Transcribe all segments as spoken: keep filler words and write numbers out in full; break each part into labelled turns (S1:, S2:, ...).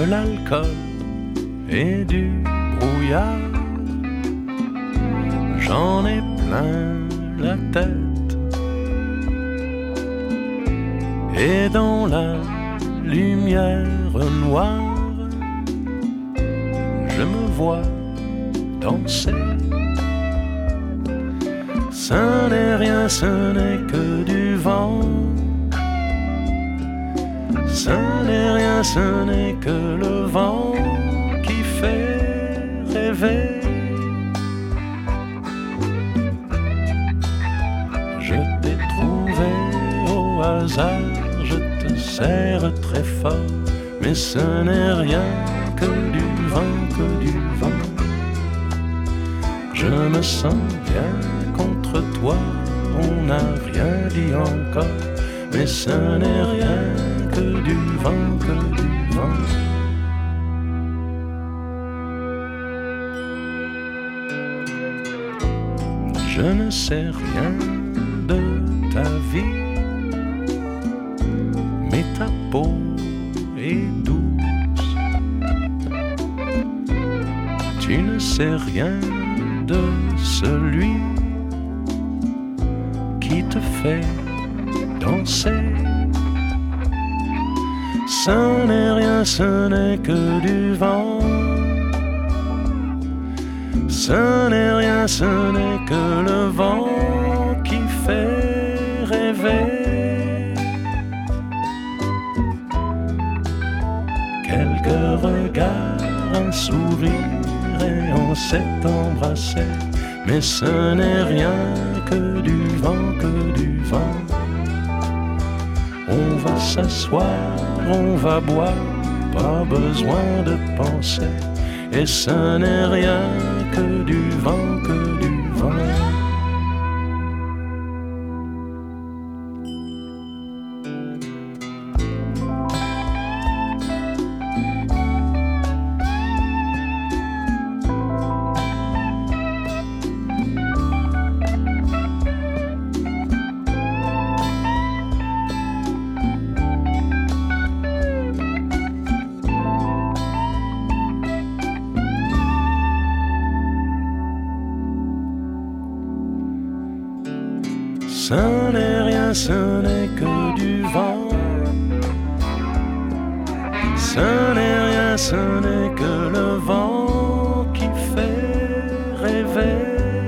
S1: de l'alcool et du brouillard. J'en ai plein la tête et dans la lumière noire je me vois danser. Ça n'est rien, ce n'est que du vent. Ça n'est rien, ce n'est que le vent qui fait rêver. Je t'ai trouvé au hasard, je te serre très fort, mais ce n'est rien que du vent, que du vent. Je me sens bien contre toi, on n'a rien dit encore, mais ce n'est rien que du vent, que du vent. Je ne sais rien de ta vie, mais ta peau est douce. Tu ne sais rien de celui qui te fait danser. Ce n'est rien, ce n'est que du vent. Ce n'est rien, ce n'est que le vent qui fait rêver. Quelques regards, un sourire et on s'est embrassé, mais ce n'est rien que du vent, que du vent. On va s'asseoir, on va boire, pas besoin de penser, et ce n'est rien que du vent, que du vent. Ce n'est rien, ce n'est que du vent. Ce n'est rien, ce n'est que le vent qui fait rêver.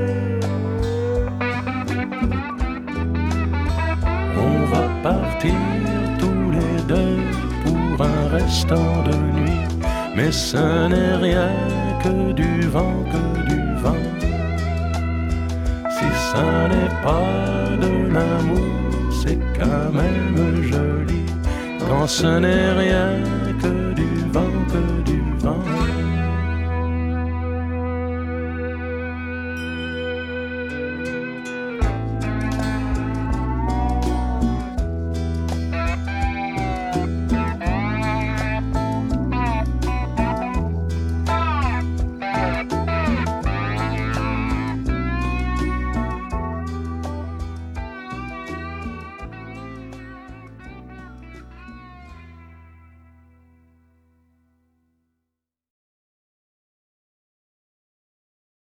S1: On va partir tous les deux pour un restant de nuit, mais ce n'est rien que du vent, que du vent. Si ça n'est pas de l'amour, c'est quand même joli, quand ce n'est rien que du vent, que du vent.